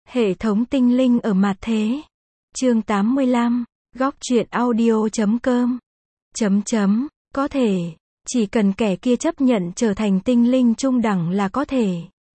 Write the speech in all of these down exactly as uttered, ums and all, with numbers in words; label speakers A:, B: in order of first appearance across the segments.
A: Hệ thống tinh linh ở mặt thế. Chương tám mươi lăm, góc truyện audio chấm com. Chấm chấm, có thể, chỉ cần kẻ kia chấp nhận trở thành tinh linh trung đẳng là có thể.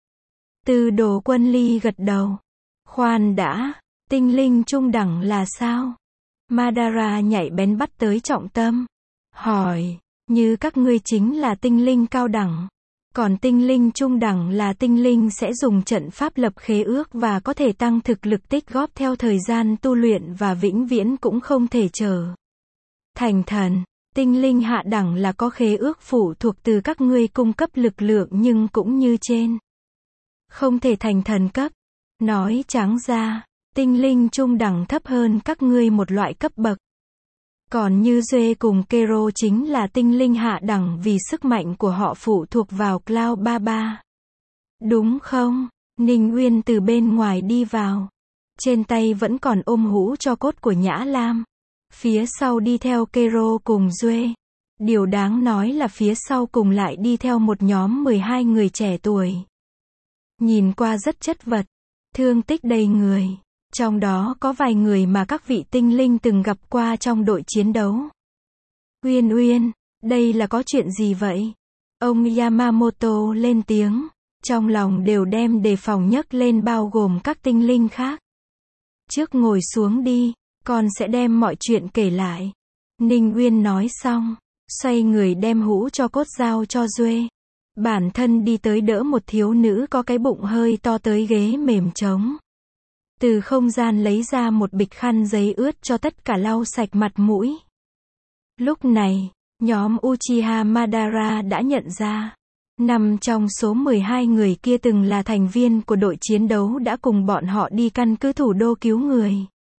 A: Tư Đồ Quân Ly gật đầu. Khoan đã, tinh linh trung đẳng là sao? Madara nhạy bén bắt tới trọng tâm. Hỏi, như các ngươi chính là tinh linh cao đẳng. Còn tinh linh trung đẳng là tinh linh sẽ dùng trận pháp lập khế ước và có thể tăng thực lực tích góp theo thời gian tu luyện và vĩnh viễn cũng không thể trở thành thần. Tinh linh hạ đẳng là có khế ước phụ thuộc từ các ngươi cung cấp lực lượng nhưng cũng như trên. Không thể thành thần cấp. Nói trắng ra, tinh linh trung đẳng thấp hơn các ngươi một loại cấp bậc. Còn như Duê cùng Kero chính là tinh linh hạ đẳng vì sức mạnh của họ phụ thuộc vào Cloud Baba. Đúng không? Ninh Uyên từ bên ngoài đi vào. Trên tay vẫn còn ôm hũ cho cốt của Nhã Lam. Phía sau đi theo Kero cùng Duê. Điều đáng nói là phía sau cùng lại đi theo một nhóm mười hai người trẻ tuổi. Nhìn qua rất chất vật, thương tích đầy người. Trong đó có vài người mà các vị tinh linh từng gặp qua trong đội chiến đấu. Uyên Uyên, đây là có chuyện gì vậy? Ông Yamamoto lên tiếng, trong lòng đều đem đề phòng nhấc lên bao gồm các tinh linh khác. Trước ngồi xuống đi, con sẽ đem mọi chuyện kể lại. Ninh Uyên nói xong, xoay người đem hũ cho cốt giao cho Duê. Bản thân đi tới đỡ một thiếu nữ có cái bụng hơi to tới ghế mềm trống. Từ không gian lấy ra một bịch khăn giấy ướt cho tất cả lau sạch mặt mũi. Lúc này, nhóm Uchiha Madara đã nhận ra. Năm trong số mười hai người kia từng là thành viên của đội chiến đấu đã cùng bọn họ đi căn cứ thủ đô cứu người.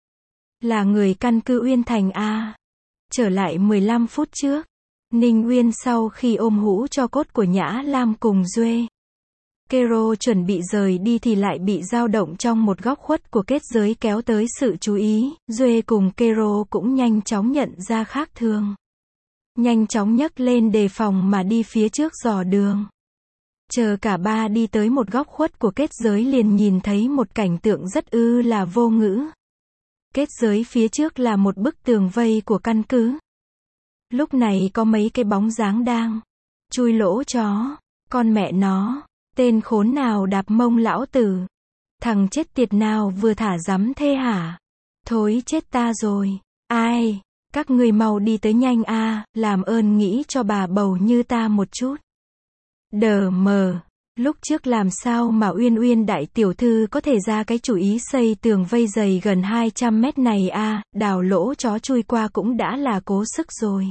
A: Là người căn cứ Uyên Thành A. Trở lại mười lăm phút trước, Ninh Uyên sau khi ôm hũ cho cốt của Nhã Lam cùng Duê. Kero chuẩn bị rời đi thì lại bị dao động trong một góc khuất của kết giới kéo tới sự chú ý. Duê cùng Kero cũng nhanh chóng nhận ra khác thường. Nhanh chóng nhấc lên đề phòng mà đi phía trước dò đường. Chờ cả ba đi tới một góc khuất của kết giới liền nhìn thấy một cảnh tượng rất ư là vô ngữ. Kết giới phía trước là một bức tường vây của căn cứ. Lúc này có mấy cái bóng dáng đang chui lỗ chó. Con mẹ nó. Tên khốn nào đạp mông lão tử? Thằng chết tiệt nào vừa thả rắm thê hả? Thối chết ta rồi. Ai? Các người mau đi tới nhanh a, làm ơn nghĩ cho bà bầu như ta một chút. Đờ mờ. Lúc trước làm sao mà Uyên Uyên đại tiểu thư có thể ra cái chủ ý xây tường vây dày gần hai trăm mét này a, đào lỗ chó chui qua cũng đã là cố sức rồi.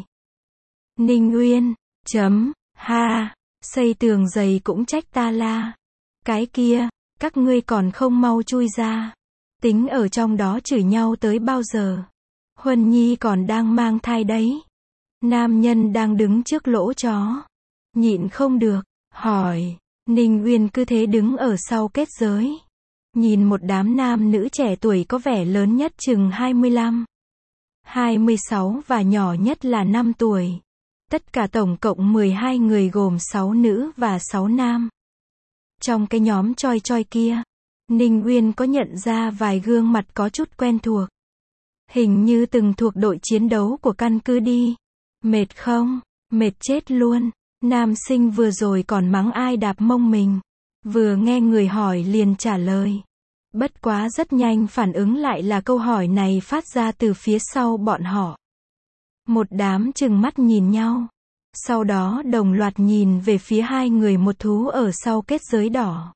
A: Ninh Uyên. Chấm. Ha. Xây tường dày cũng trách ta la. Cái kia, các ngươi còn không mau chui ra. Tính ở trong đó chửi nhau tới bao giờ? Huân Nhi còn đang mang thai đấy. Nam nhân đang đứng trước lỗ chó. Nhịn không được, hỏi. Ninh Uyên cứ thế đứng ở sau kết giới. Nhìn một đám nam nữ trẻ tuổi có vẻ lớn nhất chừng hai mươi lăm, hai mươi sáu và nhỏ nhất là năm tuổi. Tất cả tổng cộng mười hai người gồm sáu nữ và sáu nam. Trong cái nhóm choi choi kia, Ninh Uyên có nhận ra vài gương mặt có chút quen thuộc. Hình như từng thuộc đội chiến đấu của căn cứ đi. Mệt không? Mệt chết luôn. Nam sinh vừa rồi còn mắng ai đạp mông mình. Vừa nghe người hỏi liền trả lời. Bất quá rất nhanh phản ứng lại là câu hỏi này phát ra từ phía sau bọn họ. Một đám trừng mắt nhìn nhau. Sau đó đồng loạt nhìn về phía hai người một thú ở sau kết giới đỏ.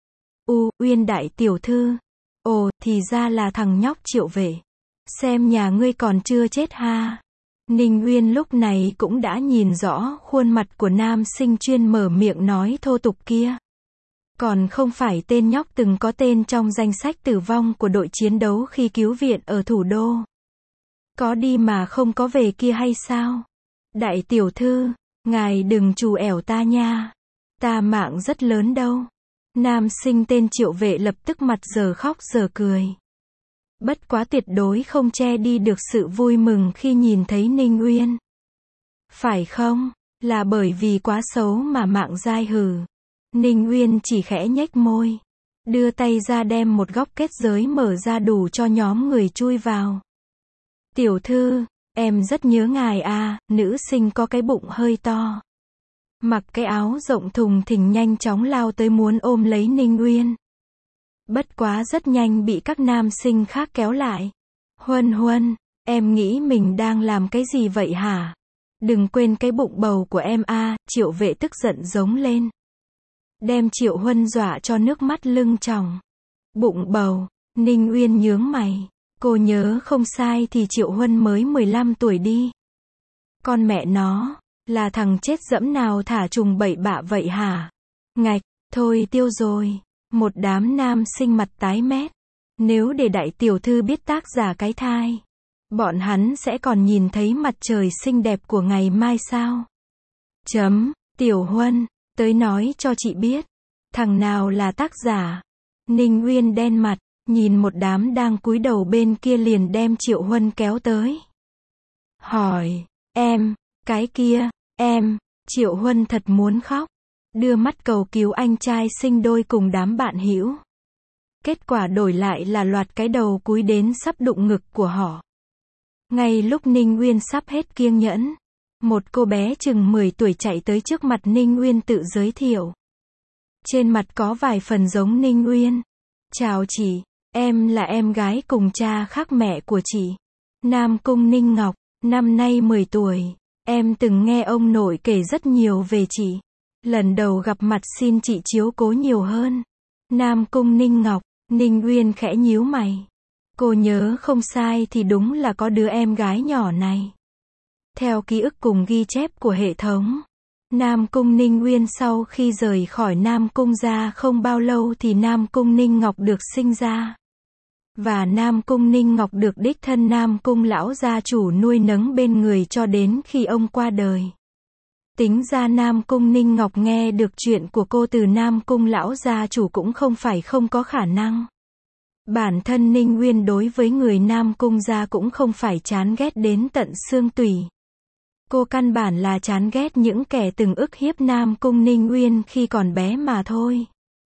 A: U, Uyên đại tiểu thư. Ồ, thì ra là thằng nhóc Triệu Vệ. Xem nhà ngươi còn chưa chết ha. Ninh Uyên lúc này cũng đã nhìn rõ khuôn mặt của nam sinh chuyên mở miệng nói thô tục kia. Còn không phải tên nhóc từng có tên trong danh sách tử vong của đội chiến đấu khi cứu viện ở thủ đô. Có đi mà không có về kia hay sao? Đại tiểu thư, ngài đừng trù ẻo ta nha. Ta mạng rất lớn đâu. Nam sinh tên Triệu Vệ lập tức mặt giờ khóc giờ cười. Bất quá tuyệt đối không che đi được sự vui mừng khi nhìn thấy Ninh Uyên. Phải không? Là bởi vì quá xấu mà mạng dai hừ. Ninh Uyên chỉ khẽ nhếch môi. đưa tay ra đem một góc kết giới mở ra đủ cho nhóm người chui vào. Tiểu thư, em rất nhớ ngài à, nữ sinh có cái bụng hơi to. Mặc cái áo rộng thùng thình nhanh chóng lao tới muốn ôm lấy Ninh Uyên. Bất quá rất nhanh bị các nam sinh khác kéo lại. Huân Huân, em nghĩ mình đang làm cái gì vậy hả? Đừng quên cái bụng bầu của em a, Triệu Vệ tức giận giống lên. Đem Triệu Huân dọa cho nước mắt lưng tròng. Bụng bầu, Ninh Uyên nhướng mày. Cô nhớ không sai thì Triệu Huân mới mười lăm tuổi đi. Con mẹ nó, là thằng chết dẫm nào thả trùng bậy bạ vậy hả? Ngạch, thôi tiêu rồi. Một đám nam sinh mặt tái mét. Nếu để đại tiểu thư biết tác giả cái thai, bọn hắn sẽ còn nhìn thấy mặt trời xinh đẹp của ngày mai sao? Chấm, Tiểu Huân, tới nói cho chị biết, thằng nào là tác giả? Ninh Uyên đen mặt, nhìn một đám đang cúi đầu bên kia liền đem Triệu Huân kéo tới. Hỏi, em, cái kia, em, Triệu Huân thật muốn khóc, đưa mắt cầu cứu anh trai sinh đôi cùng đám bạn hữu. Kết quả đổi lại là loạt cái đầu cúi đến sắp đụng ngực của họ. Ngay lúc Ninh Uyên sắp hết kiêng nhẫn, một cô bé chừng mười tuổi chạy tới trước mặt Ninh Uyên tự giới thiệu. Trên mặt có vài phần giống Ninh Uyên. Chào chị, em là em gái cùng cha khác mẹ của chị. Nam Cung Ninh Ngọc, năm nay mười tuổi. Em từng nghe ông nội kể rất nhiều về chị. Lần đầu gặp mặt xin chị chiếu cố nhiều hơn. Nam Cung Ninh Ngọc, Ninh Uyên khẽ nhíu mày. Cô nhớ không sai thì đúng là có đứa em gái nhỏ này. Theo ký ức cùng ghi chép của hệ thống, Nam Cung Ninh Uyên sau khi rời khỏi Nam Cung ra không bao lâu thì Nam Cung Ninh Ngọc được sinh ra. Và Nam Cung Ninh Ngọc được đích thân Nam Cung lão gia chủ nuôi nấng bên người cho đến khi ông qua đời. Tính ra Nam Cung Ninh Ngọc nghe được chuyện của cô từ Nam Cung lão gia chủ cũng không phải không có khả năng. Bản thân Ninh Uyên đối với người Nam Cung gia cũng không phải chán ghét đến tận xương tủy. Cô căn bản là chán ghét những kẻ từng ức hiếp Nam Cung Ninh Uyên khi còn bé mà thôi.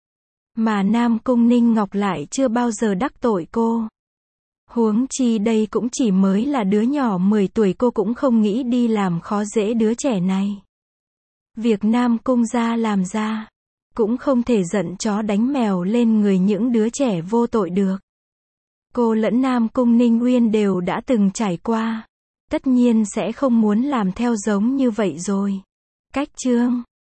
A: Mà Nam Cung Ninh Ngọc lại chưa bao giờ đắc tội cô. Huống chi đây cũng chỉ mới là đứa nhỏ mười tuổi, cô cũng không nghĩ đi làm khó dễ đứa trẻ này. Việc Nam Cung gia làm ra, cũng không thể giận chó đánh mèo lên người những đứa trẻ vô tội được. Cô lẫn Nam Cung Ninh Uyên đều đã từng trải qua. Tất nhiên sẽ không muốn làm theo giống như vậy rồi. Cách chương